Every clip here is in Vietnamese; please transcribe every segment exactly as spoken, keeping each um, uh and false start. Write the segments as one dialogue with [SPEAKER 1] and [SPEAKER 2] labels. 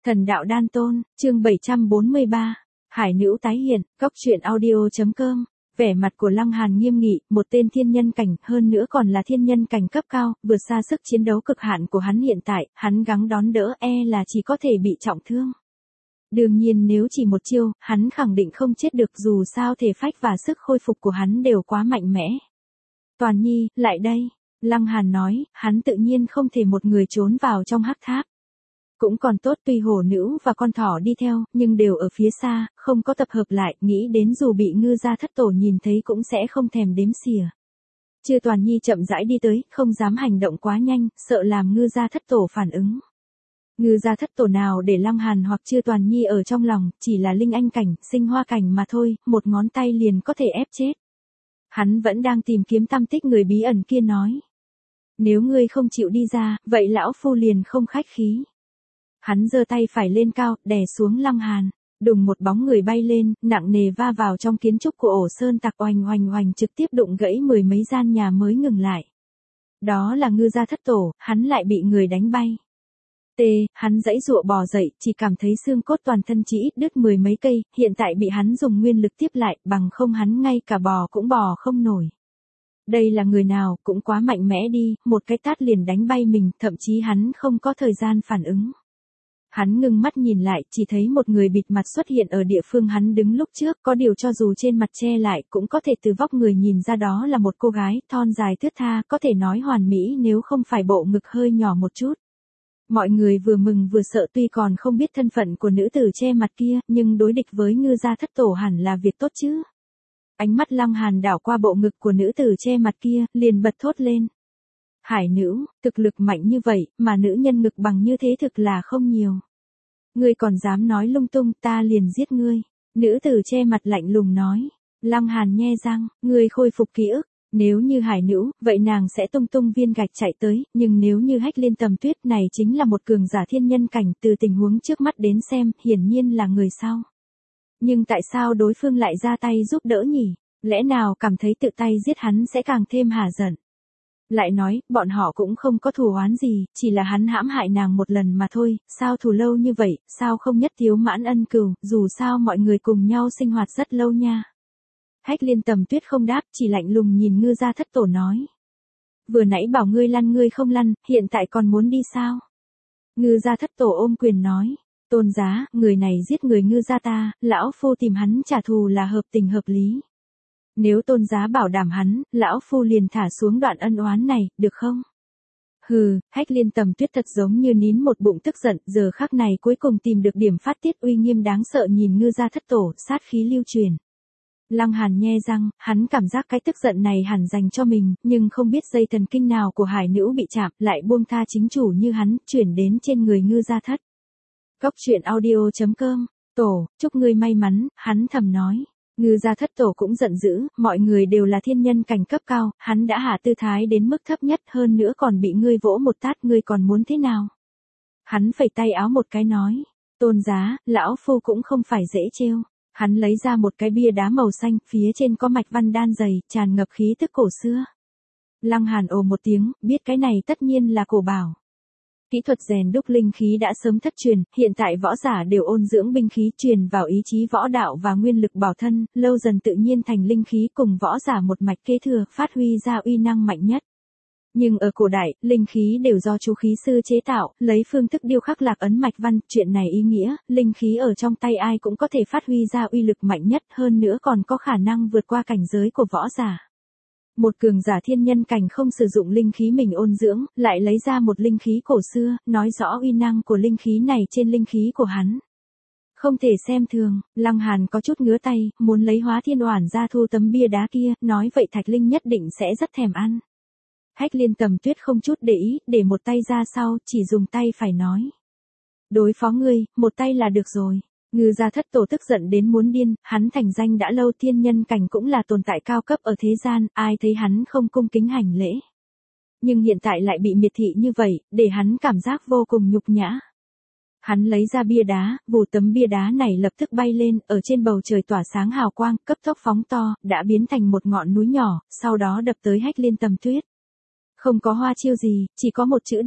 [SPEAKER 1] Thần đạo đan tôn, chương bảy trăm bốn mươi ba. Hải nữ tái hiện, góc truyện audio.com. Vẻ mặt của Lăng Hàn nghiêm nghị, một tên thiên nhân cảnh, hơn nữa còn là thiên nhân cảnh cấp cao, vượt xa sức chiến đấu cực hạn của hắn hiện tại, hắn gắng đón đỡ e là chỉ có thể bị trọng thương. Đương nhiên nếu chỉ một chiêu, hắn khẳng định không chết được, dù sao thể phách và sức khôi phục của hắn đều quá mạnh mẽ. Toàn Nhi, lại đây. Lăng Hàn nói, hắn tự nhiên không thể một người trốn vào trong hắc tháp. Cũng còn tốt, tuy hổ nữ và con thỏ đi theo, nhưng đều ở phía xa, không có tập hợp lại, nghĩ đến dù bị ngư gia thất tổ nhìn thấy cũng sẽ không thèm đếm xỉa. Chư Toàn Nhi chậm rãi đi tới, không dám hành động quá nhanh, sợ làm ngư gia thất tổ phản ứng. Ngư gia thất tổ nào để Lăng Hàn hoặc Chư Toàn Nhi ở trong lòng, chỉ là linh anh cảnh, sinh hoa cảnh mà thôi, một ngón tay liền có thể ép chết. Hắn vẫn đang tìm kiếm tăm tích người bí ẩn kia nói. Nếu ngươi không chịu đi ra, vậy lão phu liền không khách khí. Hắn giơ tay phải lên cao, đè xuống Lăng Hàn, đùng một bóng người bay lên, nặng nề va vào trong kiến trúc của ổ sơn tặc, oành oành oành trực tiếp đụng gãy mười mấy gian nhà mới ngừng lại. Đó là ngư gia thất tổ, hắn lại bị người đánh bay. Tê, hắn giãy giụa bò dậy, chỉ cảm thấy xương cốt toàn thân chỉ ít đứt mười mấy cây, hiện tại bị hắn dùng nguyên lực tiếp lại, bằng không hắn ngay cả bò cũng bò không nổi. Đây là người nào, cũng quá mạnh mẽ đi, một cái tát liền đánh bay mình, thậm chí hắn không có thời gian phản ứng. Hắn ngưng mắt nhìn lại, chỉ thấy một người bịt mặt xuất hiện ở địa phương hắn đứng lúc trước, có điều cho dù trên mặt che lại, cũng có thể từ vóc người nhìn ra đó là một cô gái, thon dài thướt tha, có thể nói hoàn mỹ nếu không phải bộ ngực hơi nhỏ một chút. Mọi người vừa mừng vừa sợ, tuy còn không biết thân phận của nữ tử che mặt kia, nhưng đối địch với ngư gia thất tổ hẳn là việc tốt chứ. Ánh mắt Lăng Hàn đảo qua bộ ngực của nữ tử che mặt kia, liền bật thốt lên. Hải nữ, thực lực mạnh như vậy, mà nữ nhân ngực bằng như thế thực là không nhiều. Ngươi còn dám nói lung tung, ta liền giết ngươi. Nữ tử che mặt lạnh lùng nói. Lăng Hàn nhe răng, ngươi khôi phục ký ức. Nếu như hải nữ, vậy nàng sẽ tung tung viên gạch chạy tới, nhưng nếu như Hách Liên Tầm Tuyết này chính là một cường giả thiên nhân cảnh, từ tình huống trước mắt đến xem, hiển nhiên là người sau. Nhưng tại sao đối phương lại ra tay giúp đỡ nhỉ? Lẽ nào cảm thấy tự tay giết hắn sẽ càng thêm hả giận? Lại nói, bọn họ cũng không có thù oán gì, chỉ là hắn hãm hại nàng một lần mà thôi, sao thù lâu như vậy, sao không nhất thiếu mãn ân cừu, dù sao mọi người cùng nhau sinh hoạt rất lâu nha. Hách Liên Tầm Tuyết không đáp, chỉ lạnh lùng nhìn ngư gia thất tổ nói. Vừa nãy bảo ngươi lăn ngươi không lăn, hiện tại còn muốn đi sao? Ngư gia thất tổ ôm quyền nói. Tôn giá, người này giết người ngư gia ta, lão phu tìm hắn trả thù là hợp tình hợp lý. Nếu tôn giá bảo đảm hắn, lão phu liền thả xuống đoạn ân oán này, được không? Hừ, Hách Liên Tầm Tuyết thật giống như nín một bụng tức giận, giờ khắc này cuối cùng tìm được điểm phát tiết, uy nghiêm đáng sợ nhìn ngư gia thất tổ, sát khí lưu truyền. Lăng Hàn nhe răng, hắn cảm giác cái tức giận này hẳn dành cho mình, nhưng không biết dây thần kinh nào của hải nữ bị chạm, lại buông tha chính chủ như hắn, chuyển đến trên người ngư gia thất. Góc truyện audio.com, tổ, chúc ngươi may mắn, hắn thầm nói. Ngư gia thất tổ cũng giận dữ, mọi người đều là thiên nhân cảnh cấp cao, hắn đã hạ tư thái đến mức thấp nhất, hơn nữa còn bị ngươi vỗ một tát, ngươi còn muốn thế nào? Hắn phẩy tay áo một cái nói, tôn giá, lão phu cũng không phải dễ trêu. Hắn lấy ra một cái bia đá màu xanh, phía trên có mạch văn đan dày, tràn ngập khí tức cổ xưa. Lăng Hàn ồ một tiếng, biết cái này tất nhiên là cổ bảo. Kỹ thuật rèn đúc linh khí đã sớm thất truyền, hiện tại võ giả đều ôn dưỡng binh khí truyền vào ý chí võ đạo và nguyên lực bảo thân, lâu dần tự nhiên thành linh khí cùng võ giả một mạch kế thừa, phát huy ra uy năng mạnh nhất. Nhưng ở cổ đại, linh khí đều do chú khí sư chế tạo, lấy phương thức điêu khắc lạc ấn mạch văn, chuyện này ý nghĩa, linh khí ở trong tay ai cũng có thể phát huy ra uy lực mạnh nhất, hơn nữa còn có khả năng vượt qua cảnh giới của võ giả. Một cường giả thiên nhân cảnh không sử dụng linh khí mình ôn dưỡng, lại lấy ra một linh khí cổ xưa, nói rõ uy năng của linh khí này trên linh khí của hắn. Không thể xem thường, Lăng Hàn có chút ngứa tay, muốn lấy Hóa Thiên Oản ra thu tấm bia đá kia, nói vậy Thạch Linh nhất định sẽ rất thèm ăn. Hách Liên Tầm Tuyết không chút để ý, để một tay ra sau, chỉ dùng tay phải nói. Đối phó ngươi, một tay là được rồi. Ngư gia thất tổ tức giận đến muốn điên, hắn thành danh đã lâu, thiên nhân cảnh cũng là tồn tại cao cấp ở thế gian, ai thấy hắn không cung kính hành lễ. Nhưng hiện tại lại bị miệt thị như vậy, để hắn cảm giác vô cùng nhục nhã. Hắn lấy ra bia đá, vù tấm bia đá này lập tức bay lên, ở trên bầu trời tỏa sáng hào quang, cấp tốc phóng to, đã biến thành một ngọn núi nhỏ, sau đó đập tới Hách Liên Tầm Tuyết. Không có hoa chiêu gì, chỉ có một chữ đập.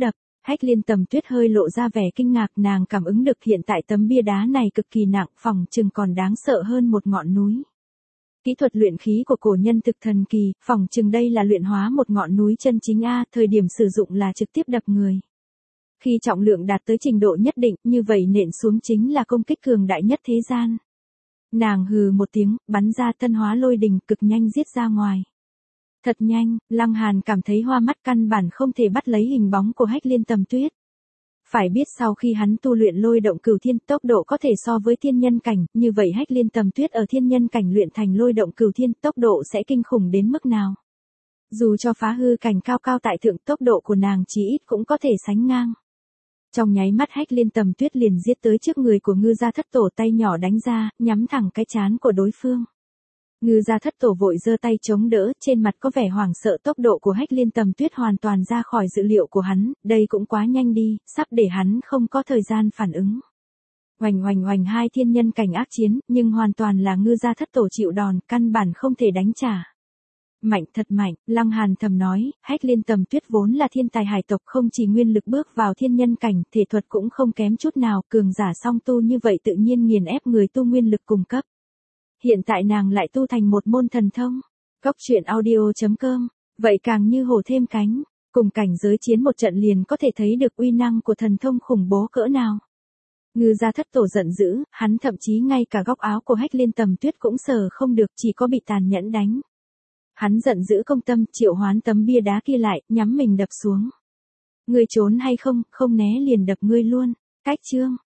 [SPEAKER 1] Hách Liên Tầm Tuyết hơi lộ ra vẻ kinh ngạc, nàng cảm ứng được hiện tại tấm bia đá này cực kỳ nặng, phỏng chừng còn đáng sợ hơn một ngọn núi. Kỹ thuật luyện khí của cổ nhân thực thần kỳ, phỏng chừng đây là luyện hóa một ngọn núi chân chính a, thời điểm sử dụng là trực tiếp đập người. Khi trọng lượng đạt tới trình độ nhất định, như vậy nện xuống chính là công kích cường đại nhất thế gian. Nàng hừ một tiếng, bắn ra tân hóa lôi đình cực nhanh giết ra ngoài. Thật nhanh, Lăng Hàn cảm thấy hoa mắt, căn bản không thể bắt lấy hình bóng của Hách Liên Tầm Tuyết. Phải biết sau khi hắn tu luyện lôi động cửu thiên, tốc độ có thể so với thiên nhân cảnh, như vậy Hách Liên Tầm Tuyết ở thiên nhân cảnh luyện thành lôi động cửu thiên, tốc độ sẽ kinh khủng đến mức nào. Dù cho phá hư cảnh cao cao tại thượng, tốc độ của nàng chí ít cũng có thể sánh ngang. Trong nháy mắt Hách Liên Tầm Tuyết liền giết tới trước người của Ngư Gia Thất Tổ, tay nhỏ đánh ra, nhắm thẳng cái trán của đối phương. Ngư Gia Thất Tổ vội giơ tay chống đỡ, trên mặt có vẻ hoảng sợ, tốc độ của Hách Liên Tầm Tuyết hoàn toàn ra khỏi dự liệu của hắn, đây cũng quá nhanh đi, sắp để hắn không có thời gian phản ứng. Oành oành oành, hai thiên nhân cảnh ác chiến, nhưng hoàn toàn là Ngư Gia Thất Tổ chịu đòn, căn bản không thể đánh trả. Mạnh, thật mạnh, Lăng Hàn thầm nói, Hách Liên Tầm Tuyết vốn là thiên tài hải tộc, không chỉ nguyên lực bước vào thiên nhân cảnh, thể thuật cũng không kém chút nào, cường giả song tu như vậy tự nhiên nghiền ép người tu nguyên lực cùng cấp. Hiện tại nàng lại tu thành một môn thần thông. Cốc truyện audio chấm com, vậy càng như hổ thêm cánh, cùng cảnh giới chiến một trận liền có thể thấy được uy năng của thần thông khủng bố cỡ nào. Ngư Gia Thất Tổ giận dữ, hắn thậm chí ngay cả góc áo của Hách Liên Tầm Tuyết cũng sờ không được, chỉ có bị tàn nhẫn đánh. Hắn giận dữ công tâm, triệu hoán tấm bia đá kia lại, nhắm mình đập xuống. Ngươi trốn hay không, không né liền đập ngươi luôn. Cách chương